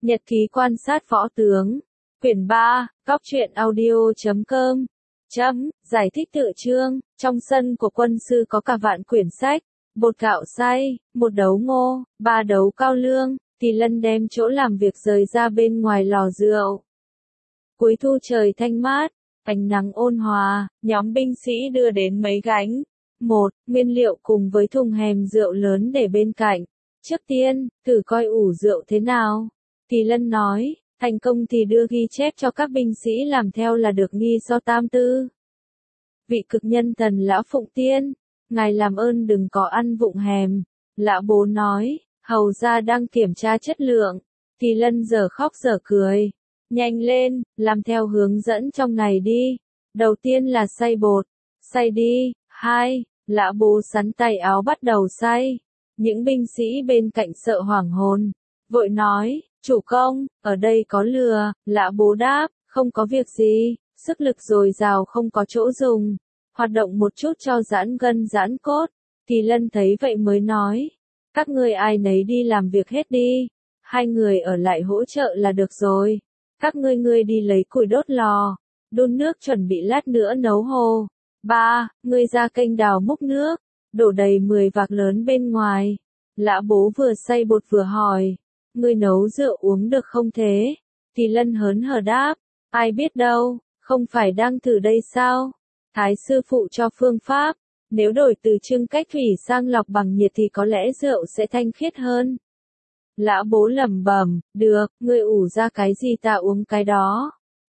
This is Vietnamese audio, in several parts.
Nhật ký quan sát võ tướng. Quyển 3, Cóc truyện audio.com. Giải thích tựa chương. Trong sân của quân sư có cả vạn quyển sách, bột gạo xay, một đấu ngô, 3 đấu cao lương. Thì Lân đem chỗ làm việc rời ra bên ngoài lò rượu. Cuối thu trời thanh mát, ánh nắng ôn hòa, nhóm binh sĩ đưa đến mấy gánh. Nguyên liệu cùng với thùng hèm rượu lớn để bên cạnh. Trước tiên, thử coi ủ rượu thế nào. Thì Lân nói, thành công thì đưa ghi chép cho các binh sĩ làm theo là được nghi so tam tư. Vị cực nhân thần lão Phụng Tiên, ngài làm ơn đừng có ăn vụng hèm. Lão bố nói, hầu gia đang kiểm tra chất lượng. Thì Lân giờ khóc giờ cười. Nhanh lên, làm theo hướng dẫn trong này đi. Đầu tiên là xay bột. Xay đi. 2. Lão bố sắn tay áo bắt đầu xay. Những binh sĩ bên cạnh sợ hoảng hồn. Vội nói, chủ công, ở đây có lừa. Lão bố đáp, không có việc gì. Sức lực dồi dào không có chỗ dùng. Hoạt động một chút cho giãn gân giãn cốt. Thì Lân thấy vậy mới nói, các ngươi ai nấy đi làm việc hết đi. 2 người ở lại hỗ trợ là được rồi. Các ngươi đi lấy củi đốt lò, đun nước chuẩn bị lát nữa nấu hồ. 3. Ngươi ra kênh đào múc nước, đổ đầy 10 vạc lớn bên ngoài. Lão bố vừa xay bột vừa hỏi, ngươi nấu rượu uống được không thế? Thì Lân hớn hở đáp, ai biết đâu, không phải đang thử đây sao? Thái sư phụ cho phương pháp, nếu đổi từ trưng cách thủy sang lọc bằng nhiệt thì có lẽ rượu sẽ thanh khiết hơn. Lão bố lẩm bẩm, được, ngươi ủ ra cái gì ta uống cái đó.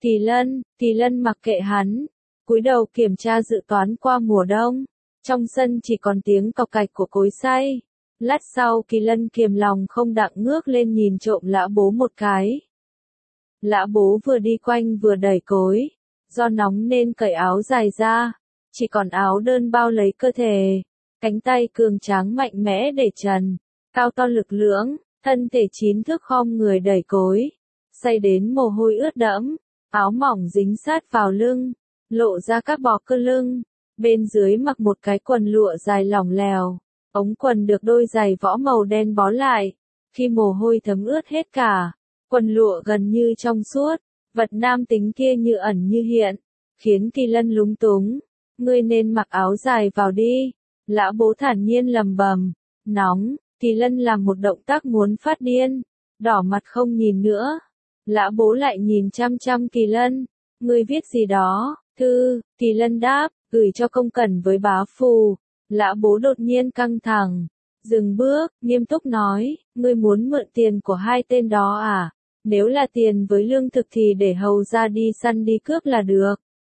Thì Lân mặc kệ hắn, cúi đầu kiểm tra dự toán qua mùa đông. Trong sân chỉ còn tiếng cọc cạch của cối xay. Lát sau Kỳ Lân kiềm lòng không đặng ngước lên nhìn trộm lão bố một cái. Lão bố vừa đi quanh vừa đẩy cối. Do nóng nên cởi áo dài ra. Chỉ còn áo đơn bao lấy cơ thể. Cánh tay cường tráng mạnh mẽ để trần. Cao to lực lưỡng. Thân thể 9 thước khom người đẩy cối. Xay đến mồ hôi ướt đẫm. Áo mỏng dính sát vào lưng. Lộ ra các bò cơ lưng. Bên dưới mặc một cái quần lụa dài lỏng lèo. Ống quần được đôi giày võ màu đen bó lại. Khi mồ hôi thấm ướt hết cả, quần lụa gần như trong suốt. Vật nam tính kia như ẩn như hiện. Khiến Kỳ Lân lúng túng. Ngươi nên mặc áo dài vào đi. Lão bố thản nhiên lầm bầm. Nóng. Kỳ Lân làm một động tác muốn phát điên. Đỏ mặt không nhìn nữa. Lão bố lại nhìn chăm chăm Kỳ Lân. Ngươi viết gì đó? Thư. Kỳ Lân đáp, gửi cho công cẩn với bá phù. Lão bố đột nhiên căng thẳng. Dừng bước, nghiêm túc nói, ngươi muốn mượn tiền của 2 tên đó à? Nếu là tiền với lương thực thì để hầu ra đi săn đi cướp là được.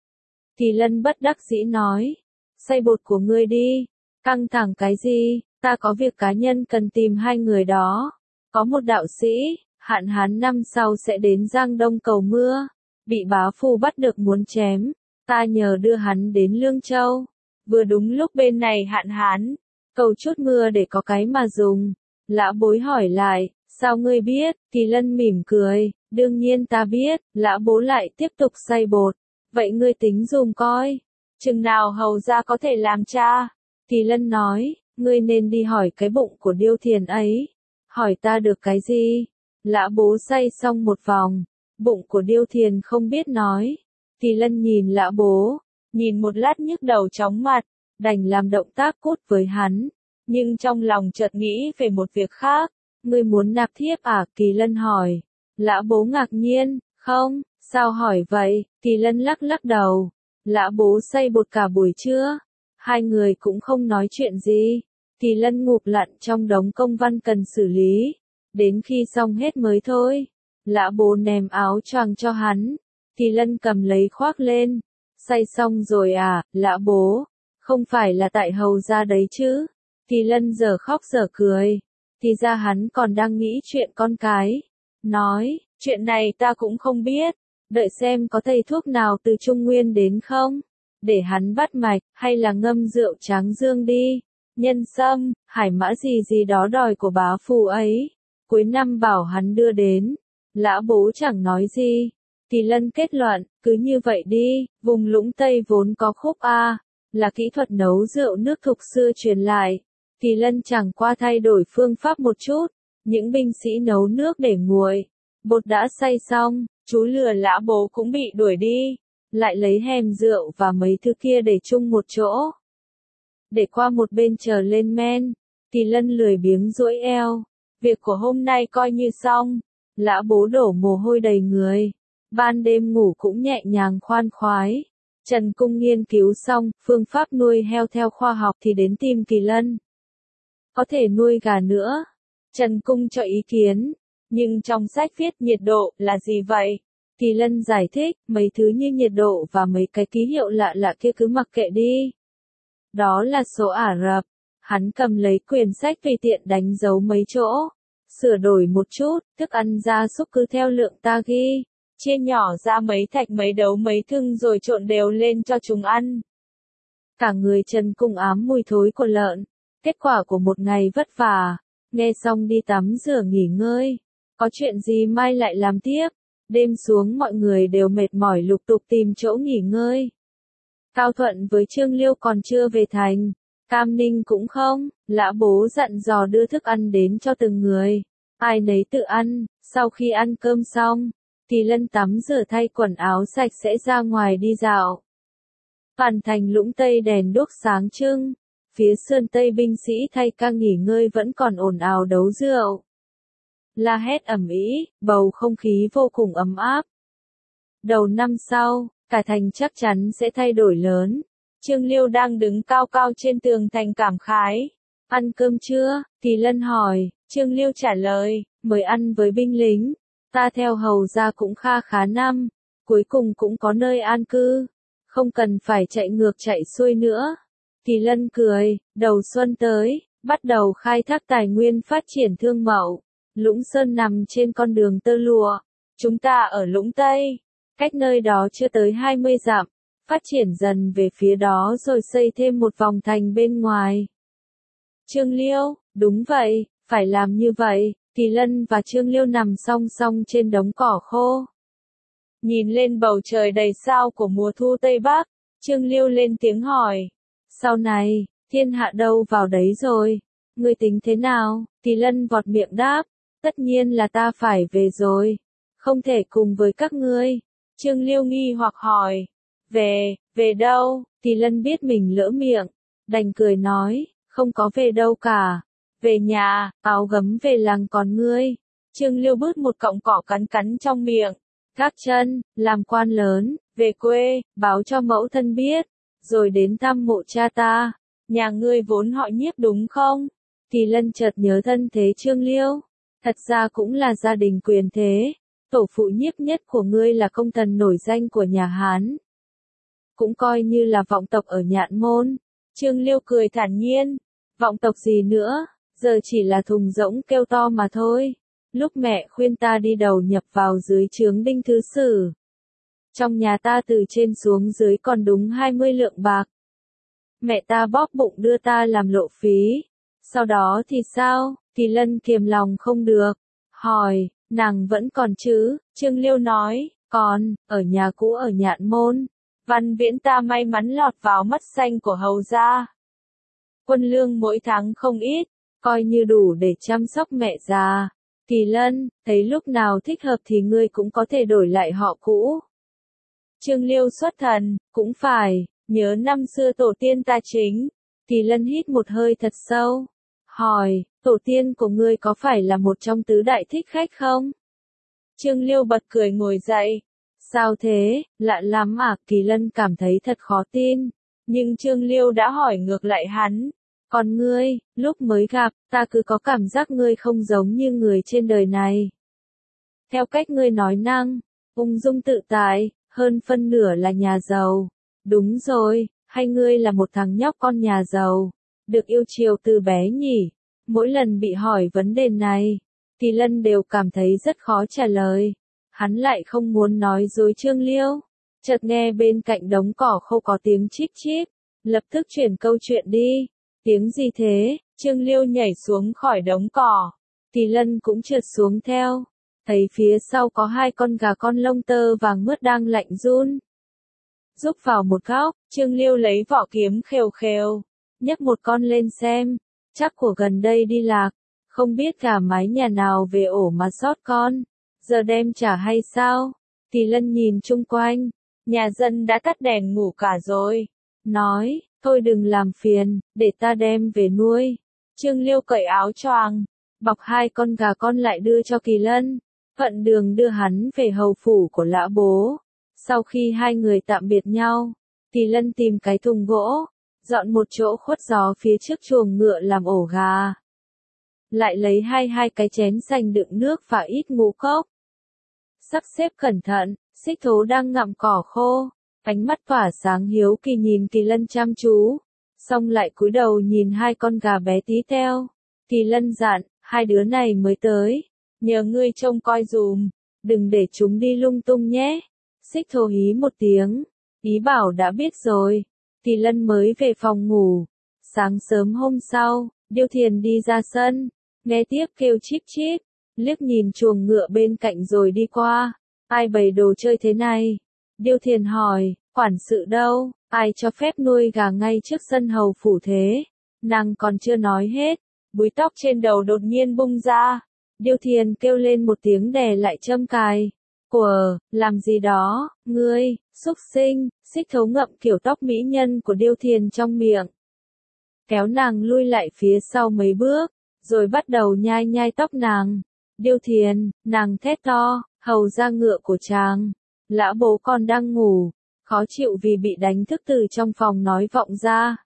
Kỳ Lân bất đắc dĩ nói, xay bột của ngươi đi. Căng thẳng cái gì? Ta có việc cá nhân cần tìm 2 người đó. Có một đạo sĩ, Hạn Hán năm sau sẽ đến Giang Đông cầu mưa. Bị bá phù bắt được muốn chém. Ta nhờ đưa hắn đến Lương Châu. Vừa đúng lúc bên này hạn hán. Cầu chút mưa để có cái mà dùng. Lão bối hỏi lại, sao ngươi biết? Kỳ Lân mỉm cười, đương nhiên ta biết. Lão bố lại tiếp tục xay bột. Vậy ngươi tính dùng coi. Chừng nào hầu ra có thể làm cha? Kỳ Lân nói, ngươi nên đi hỏi cái bụng của Điêu Thiền ấy. Hỏi ta được cái gì? Lão bố xay xong một vòng. Bụng của Điêu Thiền không biết nói. Kỳ Lân nhìn lão bố. Nhìn một lát nhức đầu chóng mặt. Đành làm động tác cút với hắn. Nhưng trong lòng chợt nghĩ về một việc khác. Ngươi muốn nạp thiếp à? Kỳ Lân hỏi. Lão bố ngạc nhiên. Không, sao hỏi vậy? Kỳ Lân lắc lắc đầu. Lão bố xay bột cả buổi trưa. 2 người cũng không nói chuyện gì. Kỳ Lân ngụp lặn trong đống công văn cần xử lý. Đến khi xong hết mới thôi. Lão bố ném áo choàng cho hắn. Kỳ Lân cầm lấy khoác lên. Xay xong rồi à, lão bố? Không phải là tại hầu ra đấy chứ? Kỳ Lân giờ khóc giờ cười. Thì ra hắn còn đang nghĩ chuyện con cái. Nói, chuyện này ta cũng không biết. Đợi xem có thầy thuốc nào từ Trung Nguyên đến không? Để hắn bắt mạch, hay là ngâm rượu tráng dương đi. Nhân sâm, hải mã gì đó đòi của bá phù ấy. Cuối năm bảo hắn đưa đến. Lão bố chẳng nói gì. Kỳ Lân kết luận, cứ như vậy đi. Vùng Lũng Tây vốn có khúc A. Là kỹ thuật nấu rượu nước thục xưa truyền lại. Kỳ Lân chẳng qua thay đổi phương pháp một chút. Những binh sĩ nấu nước để nguội. Bột đã xay xong, chú lừa Lã Bố cũng bị đuổi đi, lại lấy hèm rượu và mấy thứ kia để chung một chỗ. Để qua một bên chờ lên men, Kỳ Lân lười biếng duỗi eo. Việc của hôm nay coi như xong. Lã Bố đổ mồ hôi đầy người. Ban đêm ngủ cũng nhẹ nhàng khoan khoái. Trần Cung nghiên cứu xong phương pháp nuôi heo theo khoa học thì đến tìm Kỳ Lân. Có thể nuôi gà nữa. Trần Cung cho ý kiến. Nhưng trong sách viết nhiệt độ là gì vậy? Kỳ Lân giải thích, mấy thứ như nhiệt độ và mấy cái ký hiệu lạ lạ kia cứ mặc kệ đi. Đó là số Ả Rập. Hắn cầm lấy quyển sách tùy tiện đánh dấu mấy chỗ. Sửa đổi một chút, thức ăn gia súc cứ theo lượng ta ghi. Chia nhỏ ra mấy thạch mấy đấu mấy thưng rồi trộn đều lên cho chúng ăn. Cả người Trần Cung ám mùi thối của lợn. Kết quả của một ngày vất vả. Nghe xong đi tắm rửa nghỉ ngơi. Có chuyện gì mai lại làm tiếp. Đêm xuống mọi người đều mệt mỏi lục tục tìm chỗ nghỉ ngơi. Cao Thuận với Trương Liêu còn chưa về thành. Cam Ninh cũng không. Lã Bố dặn dò đưa thức ăn đến cho từng người. Ai nấy tự ăn. Sau khi ăn cơm xong, Kỳ Lân tắm rửa thay quần áo sạch sẽ ra ngoài đi dạo. Toàn thành Lũng Tây đèn đuốc sáng trưng. Phía Sơn Tây binh sĩ thay ca nghỉ ngơi vẫn còn ồn ào đấu rượu. La hét ầm ĩ, bầu không khí vô cùng ấm áp. Đầu năm sau, cả thành chắc chắn sẽ thay đổi lớn. Trương Liêu đang đứng cao cao trên tường thành cảm khái. Ăn cơm chưa? Kỳ Lân hỏi. Trương Liêu trả lời, mới ăn với binh lính. Ta theo hầu ra cũng kha khá năm. Cuối cùng cũng có nơi an cư. Không cần phải chạy ngược chạy xuôi nữa. Kỳ Lân cười, đầu xuân tới, bắt đầu khai thác tài nguyên phát triển thương mậu. Lũng Sơn nằm trên con đường tơ lụa. Chúng ta ở Lũng Tây, cách nơi đó chưa tới 20 dặm, phát triển dần về phía đó rồi xây thêm một vòng thành bên ngoài. Trương Liêu, đúng vậy, phải làm như vậy. Kỳ Lân và Trương Liêu nằm song song trên đống cỏ khô. Nhìn lên bầu trời đầy sao của mùa thu Tây Bắc, Trương Liêu lên tiếng hỏi. Sau này, thiên hạ đâu vào đấy rồi, ngươi tính thế nào? Kỳ Lân vọt miệng đáp. Tất nhiên là ta phải về rồi. Không thể cùng với các ngươi. Trương Liêu nghi hoặc hỏi. Về đâu? Kỳ Lân biết mình lỡ miệng. Đành cười nói, không có về đâu cả. Về nhà, áo gấm về làng còn ngươi. Trương Liêu bứt một cọng cỏ cắn cắn trong miệng. Gác chân, làm quan lớn, về quê, báo cho mẫu thân biết. Rồi đến thăm mộ cha ta. Nhà ngươi vốn họ Nhiếp đúng không? Kỳ Lân chợt nhớ thân thế Trương Liêu. Thật ra cũng là gia đình quyền thế. Tổ phụ Nhiếp nhất của ngươi là công thần nổi danh của nhà Hán. Cũng coi như là vọng tộc ở Nhạn Môn. Trương Liêu cười thản nhiên. Vọng tộc gì nữa, giờ chỉ là thùng rỗng kêu to mà thôi. Lúc mẹ khuyên ta đi đầu nhập vào dưới trướng Đinh Thứ Sử. Trong nhà ta từ trên xuống dưới còn đúng 20 lượng bạc. Mẹ ta bóp bụng đưa ta làm lộ phí. Sau đó thì sao? Kỳ Lân kiềm lòng không được. Hỏi, nàng vẫn còn chứ? Trương Liêu nói, còn, ở nhà cũ ở Nhạn Môn. Văn Viễn ta may mắn lọt vào mắt xanh của hầu gia. Quân lương mỗi tháng không ít, coi như đủ để chăm sóc mẹ già. Kỳ Lân, thấy lúc nào thích hợp thì ngươi cũng có thể đổi lại họ cũ. Trương Liêu xuất thần, cũng phải, nhớ năm xưa tổ tiên ta chính. Kỳ Lân hít một hơi thật sâu. Hỏi, tổ tiên của ngươi có phải là một trong tứ đại thích khách không? Trương Liêu bật cười ngồi dậy. Sao thế, lạ lắm à? Kỳ Lân cảm thấy thật khó tin. Nhưng Trương Liêu đã hỏi ngược lại hắn. Còn ngươi, lúc mới gặp, ta cứ có cảm giác ngươi không giống như người trên đời này. Theo cách ngươi nói năng, ung dung tự tại, hơn phân nửa là nhà giàu. Đúng rồi, hay ngươi là một thằng nhóc con nhà giàu, được yêu chiều từ bé nhỉ? Mỗi lần bị hỏi vấn đề này, Kỳ Lân đều cảm thấy rất khó trả lời. Hắn lại không muốn nói dối Trương Liêu. Chợt nghe bên cạnh đống cỏ khô có tiếng chíp chíp, lập tức chuyển câu chuyện đi. Tiếng gì thế? Trương Liêu nhảy xuống khỏi đống cỏ. Kỳ Lân cũng trượt xuống theo. Thấy phía sau có hai con gà con lông tơ vàng mướt đang lạnh run. Rúc vào một góc, Trương Liêu lấy vỏ kiếm khều khều, nhấc một con lên xem. Chắc của gần đây đi lạc, không biết gà mái nhà nào về ổ mà sót con. giờ đem trả hay sao? Kỳ Lân nhìn chung quanh, nhà dân đã tắt đèn ngủ cả rồi. Nói, thôi đừng làm phiền, để ta đem về nuôi. Trương Liêu cởi áo choàng, bọc 2 con gà con lại đưa cho Kỳ Lân. Thuận đường đưa hắn về hầu phủ của Lã Bố. Sau khi hai người tạm biệt nhau, Kỳ Lân tìm cái thùng gỗ, dọn một chỗ khuất gió phía trước chuồng ngựa làm ổ gà. Lại lấy hai cái chén sành đựng nước và ít ngũ cốc. Sắp xếp cẩn thận, Xích Thố đang ngậm cỏ khô, ánh mắt tỏa sáng hiếu kỳ nhìn Kỳ Lân chăm chú, xong lại cúi đầu nhìn 2 con gà bé tí teo. Kỳ Lân dặn, 2 đứa này mới tới, nhờ ngươi trông coi dùm, đừng để chúng đi lung tung nhé. Xích Thố hí một tiếng, ý bảo đã biết rồi. Kỳ Lân mới về phòng ngủ. Sáng sớm hôm sau, Điêu Thiền đi ra sân, nghe tiếp kêu chíp chíp, liếc nhìn chuồng ngựa bên cạnh rồi đi qua. Ai bày đồ chơi thế này? Điêu Thiền hỏi, quản sự đâu, ai cho phép nuôi gà ngay trước sân hầu phủ thế? Nàng còn chưa nói hết, búi tóc trên đầu đột nhiên bung ra. Điêu Thiền kêu lên một tiếng đè lại châm cài. Của, làm gì đó, ngươi, xúc sinh. Xích Thố ngậm kiểu tóc mỹ nhân của Điêu Thiền trong miệng, kéo nàng lui lại phía sau mấy bước, rồi bắt đầu nhai nhai tóc nàng. Điêu Thiền, nàng thét to, hầu ra ngựa của chàng. Lã Bố còn đang ngủ, khó chịu vì bị đánh thức từ trong phòng nói vọng ra.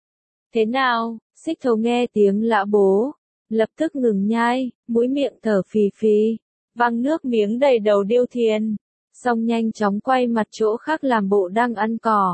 Thế nào? Xích Thố nghe tiếng Lã Bố, lập tức ngừng nhai, mũi miệng thở phì phì, văng nước miếng đầy đầu Điêu Thiền, xong nhanh chóng quay mặt chỗ khác làm bộ đang ăn cỏ.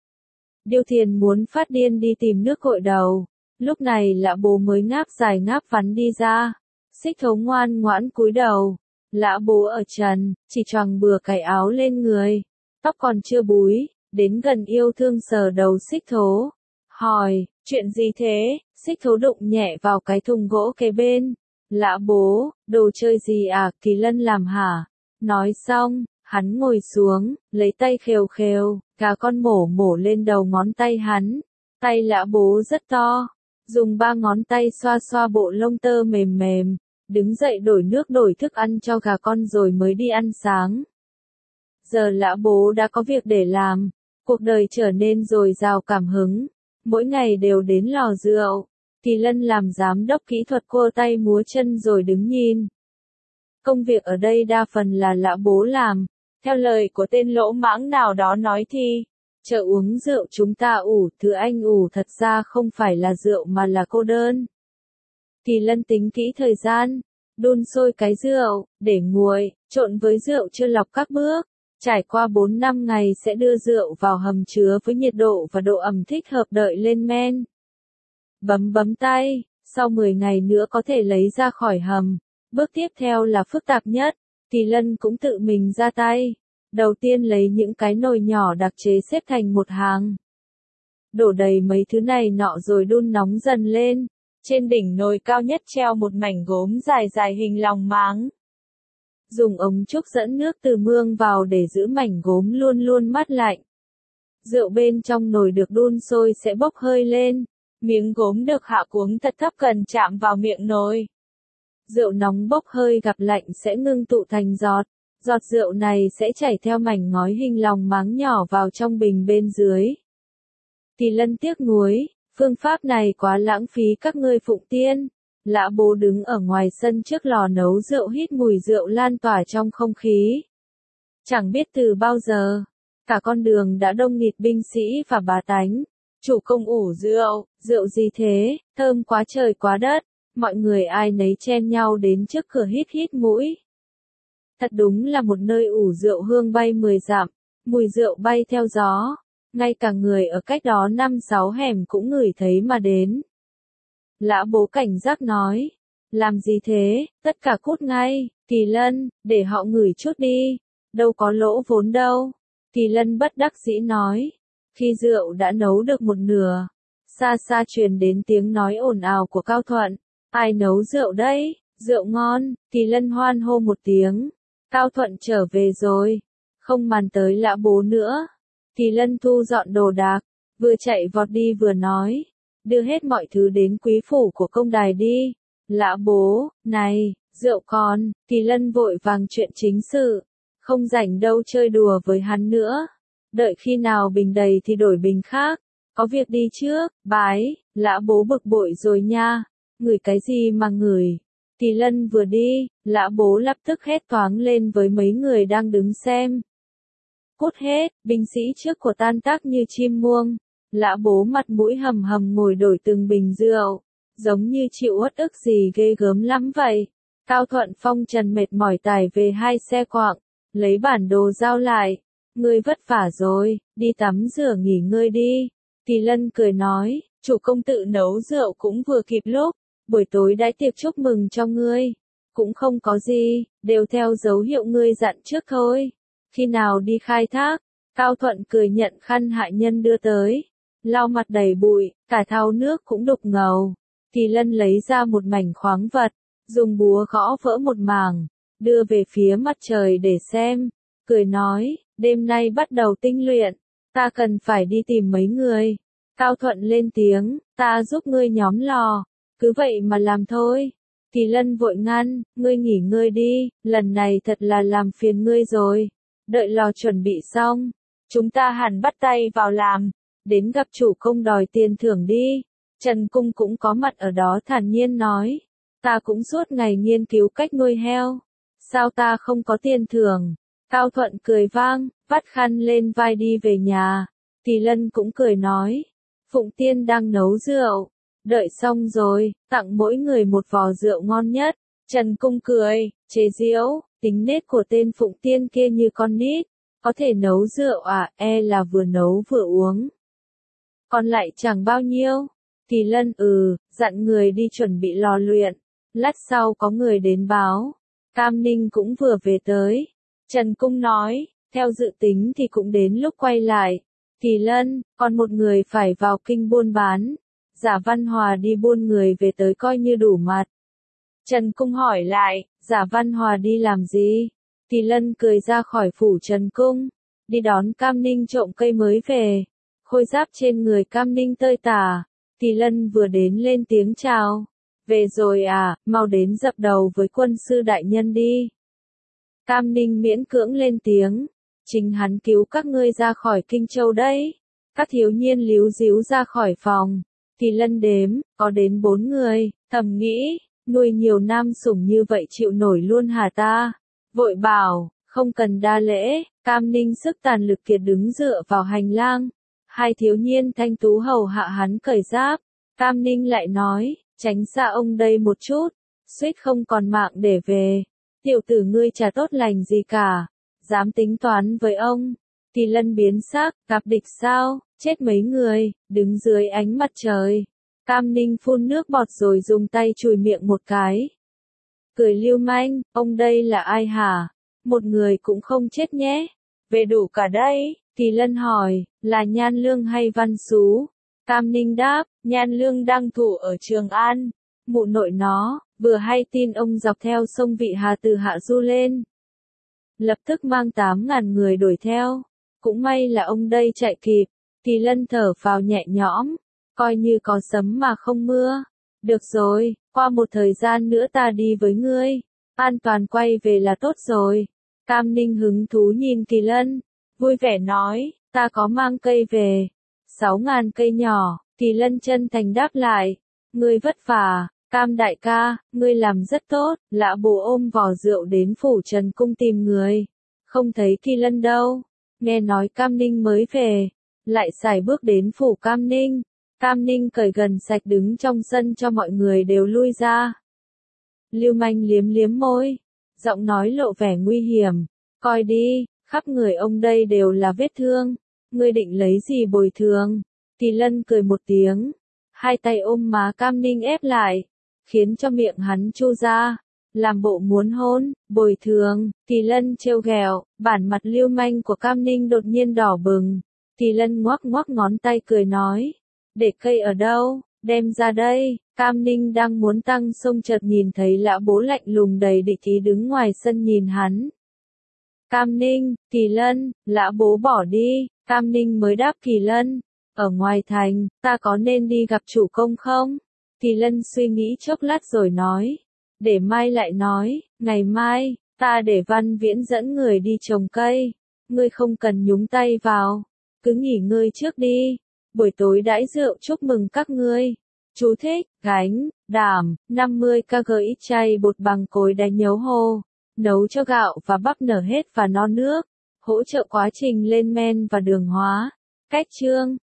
Điêu Thiền muốn phát điên đi tìm nước gội đầu, lúc này Lã Bố mới ngáp dài ngáp vắn đi ra. Xích Thố ngoan ngoãn cúi đầu, Lã Bố ở trần, chỉ choàng bừa cái áo lên người, tóc còn chưa búi, đến gần yêu thương sờ đầu Xích Thố, hỏi, chuyện gì thế? Xích Thố đụng nhẹ vào cái thùng gỗ kế bên. Lã Bố, đồ chơi gì à? Kỳ Lân làm hả? Nói xong, hắn ngồi xuống, lấy tay khều khều, gà con mổ lên đầu ngón tay hắn. Tay Lã Bố rất to, dùng 3 ngón tay xoa xoa bộ lông tơ mềm mềm, đứng dậy đổi nước đổi thức ăn cho gà con rồi mới đi ăn sáng. Giờ Lã Bố đã có việc để làm, cuộc đời trở nên dồi dào cảm hứng, mỗi ngày đều đến lò rượu. Kỳ Lân làm giám đốc kỹ thuật cua tay múa chân rồi đứng nhìn. Công việc ở đây đa phần là Lã Bố làm, theo lời của tên lỗ mãng nào đó nói thì, chợ uống rượu chúng ta ủ, thứ anh ủ thật ra không phải là rượu mà là cô đơn. Kỳ Lân tính kỹ thời gian, đun sôi cái rượu, để nguội, trộn với rượu chưa lọc các bước. Trải qua 4-5 ngày sẽ đưa rượu vào hầm chứa với nhiệt độ và độ ẩm thích hợp đợi lên men. Bấm tay, sau 10 ngày nữa có thể lấy ra khỏi hầm. Bước tiếp theo là phức tạp nhất, Kỳ Lân cũng tự mình ra tay. Đầu tiên lấy những cái nồi nhỏ đặc chế xếp thành một hàng. Đổ đầy mấy thứ này nọ rồi đun nóng dần lên. Trên đỉnh nồi cao nhất treo một mảnh gốm dài dài hình lòng máng. Dùng ống trúc dẫn nước từ mương vào để giữ mảnh gốm luôn luôn mát lạnh. Rượu bên trong nồi được đun sôi sẽ bốc hơi lên. Miếng gốm được hạ cuống thật thấp gần chạm vào miệng nồi. Rượu nóng bốc hơi gặp lạnh sẽ ngưng tụ thành giọt. Giọt rượu này sẽ chảy theo mảnh ngói hình lòng máng nhỏ vào trong bình bên dưới. Kỳ Lân tiếc nuối, phương pháp này quá lãng phí các ngươi phụng tiên. Lã Bố đứng ở ngoài sân trước lò nấu rượu hít mùi rượu lan tỏa trong không khí. Chẳng biết từ bao giờ, cả con đường đã đông nghịt binh sĩ và bá tánh. Chủ công ủ rượu, rượu gì thế, thơm quá trời quá đất, mọi người ai nấy chen nhau đến trước cửa hít hít mũi. Thật đúng là một nơi ủ rượu hương bay 10 dặm, mùi rượu bay theo gió, ngay cả người ở cách đó 5-6 hẻm cũng ngửi thấy mà đến. Lã Bố cảnh giác nói, làm gì thế, tất cả cút ngay, Kỳ Lân, để họ ngửi chút đi, đâu có lỗ vốn đâu. Kỳ Lân bất đắc dĩ nói, khi rượu đã nấu được một nửa, xa xa truyền đến tiếng nói ồn ào của Cao Thuận, ai nấu rượu đấy, rượu ngon. Kỳ Lân hoan hô một tiếng, Cao Thuận trở về rồi, không màn tới Lã Bố nữa. Kỳ Lân thu dọn đồ đạc, vừa chạy vọt đi vừa nói, đưa hết mọi thứ đến quý phủ của công đài đi. Lã Bố, này, Rượu còn, Kỳ Lân vội vàng chuyện chính sự, không rảnh đâu chơi đùa với hắn nữa. Đợi khi nào bình đầy thì đổi bình khác, có việc đi trước, bái, Lã Bố bực bội rồi nha, ngửi cái gì mà ngửi. Kỳ Lân vừa đi, Lã Bố lập tức hét toáng lên với mấy người đang đứng xem. Cút hết, binh sĩ trước của tan tác như chim muông. Lã Bố mặt mũi hầm hầm ngồi đổi từng bình rượu, giống như chịu uất ức gì ghê gớm lắm vậy. Cao Thuận Phong Trần mệt mỏi tải về 2 xe quạng, lấy bản đồ giao lại. Ngươi vất vả rồi, đi tắm rửa nghỉ ngơi đi. Kỳ Lân cười nói, chủ công tự nấu rượu cũng vừa kịp lúc, buổi tối đãi tiệc chúc mừng cho ngươi. Cũng không có gì, đều theo dấu hiệu ngươi dặn trước thôi. Khi nào đi khai thác? Cao Thuận cười nhận khăn hạ nhân đưa tới, lau mặt đầy bụi, cả thau nước cũng đục ngầu. Kỳ Lân lấy ra một mảnh khoáng vật, dùng búa gõ vỡ một mảng, đưa về phía mặt trời để xem, cười nói, đêm nay bắt đầu tinh luyện, ta cần phải đi tìm mấy người. Cao Thuận lên tiếng, ta giúp ngươi nhóm lò, cứ vậy mà làm thôi. Kỳ Lân vội ngăn, ngươi nghỉ ngơi đi, lần này thật là làm phiền ngươi rồi. Đợi lò chuẩn bị xong, chúng ta hẳn bắt tay vào làm, đến gặp chủ công đòi tiền thưởng đi. Trần Cung cũng có mặt ở đó thản nhiên nói, ta cũng suốt ngày nghiên cứu cách nuôi heo, sao ta không có tiền thưởng? Cao Thuận cười vang, vắt khăn lên vai đi về nhà. Kỳ Lân cũng cười nói, Phụng Tiên đang nấu rượu, đợi xong rồi, tặng mỗi người một vò rượu ngon nhất. Trần Cung cười, chế giễu, tính nết của tên Phụng Tiên kia như con nít, có thể nấu rượu à, là vừa nấu vừa uống. Còn lại chẳng bao nhiêu. Kỳ Lân dặn người đi chuẩn bị lò luyện. Lát sau có người đến báo, Cam Ninh cũng vừa về tới. Trần Cung nói, theo dự tính thì cũng đến lúc quay lại. Kỳ Lân, còn một người phải vào kinh buôn bán. Giả Văn Hòa đi buôn người về tới coi như đủ mặt. Trần Cung hỏi lại, Giả Văn Hòa đi làm gì? Kỳ Lân cười ra khỏi phủ Trần Cung, đi đón Cam Ninh trộm cây mới về. Khôi giáp trên người Cam Ninh tơi tả. Kỳ Lân vừa đến lên tiếng chào. Về rồi à, mau đến dập đầu với quân sư đại nhân đi. Cam Ninh miễn cưỡng lên tiếng. Chính hắn cứu các ngươi ra khỏi Kinh Châu đấy. Các thiếu niên líu díu ra khỏi phòng. Kỳ Lân đếm, có đến 4 người, thầm nghĩ, nuôi nhiều nam sủng như vậy chịu nổi luôn hả ta? Vội bảo, không cần đa lễ. Cam Ninh sức tàn lực kiệt đứng dựa vào hành lang. Hai thiếu niên thanh tú hầu hạ hắn cởi giáp. Cam Ninh lại nói, tránh xa ông đây một chút, suýt không còn mạng để về. Tiểu tử ngươi chả tốt lành gì cả, dám tính toán với ông. Kỳ Lân biến sắc, gặp địch sao, chết mấy người, đứng dưới ánh mặt trời. Cam Ninh phun nước bọt rồi dùng tay chùi miệng một cái. Cười lưu manh, ông đây là ai hả? Một người cũng không chết nhé. Về đủ cả đây. Kỳ Lân hỏi, là Nhan Lương hay Văn Sú? Cam Ninh đáp, Nhan Lương đang thủ ở Trường An. Mụ nội nó, vừa hay tin ông dọc theo sông Vị Hà từ Hạ Du lên. Lập tức mang 8.000 người đuổi theo. Cũng may là ông đây chạy kịp. Kỳ Lân thở phào nhẹ nhõm, coi như có sấm mà không mưa. Được rồi, qua một thời gian nữa ta đi với ngươi. An toàn quay về là tốt rồi. Cam Ninh hứng thú nhìn Kỳ Lân, vui vẻ nói, ta có mang cây về. 6.000 cây nhỏ. Kỳ Lân chân thành đáp lại, ngươi vất vả. Cam đại ca, ngươi làm rất tốt. Lã Bố ôm vò rượu đến phủ Trần Cung tìm người, không thấy Kỳ Lân đâu. Nghe nói Cam Ninh mới về, lại sải bước đến phủ Cam Ninh. Cam Ninh cởi gần sạch đứng trong sân cho mọi người đều lui ra. Lưu manh liếm liếm môi, giọng nói lộ vẻ nguy hiểm, coi đi, khắp người ông đây đều là vết thương, ngươi định lấy gì bồi thường? Kỳ Lân cười một tiếng, hai tay ôm má Cam Ninh ép lại, khiến cho miệng hắn chu ra, làm bộ muốn hôn. Bồi thường? Kỳ Lân trêu ghẹo. Bản mặt lưu manh của Cam Ninh đột nhiên đỏ bừng. Kỳ Lân ngoắc ngoắc ngón tay cười nói, để cây ở đâu, đem ra đây. Cam Ninh đang muốn tăng xông chợt nhìn thấy Lã Bố lạnh lùng đầy địch ý đứng ngoài sân nhìn hắn. Cam Ninh, Kỳ Lân, Lã Bố bỏ đi. Cam Ninh mới đáp Kỳ Lân, ở ngoài thành, ta có nên đi gặp chủ công không? Kỳ Lân suy nghĩ chốc lát rồi nói, để mai lại nói, ngày mai, ta để Văn Viễn dẫn người đi trồng cây, ngươi không cần nhúng tay vào, cứ nghỉ ngơi trước đi, buổi tối đãi rượu chúc mừng các ngươi. Chú thích, gánh, đảm, 50 kg ít chay bột bằng cối đá nhấu hồ, nấu cho gạo và bắp nở hết và no nước, hỗ trợ quá trình lên men và đường hóa. Cách chương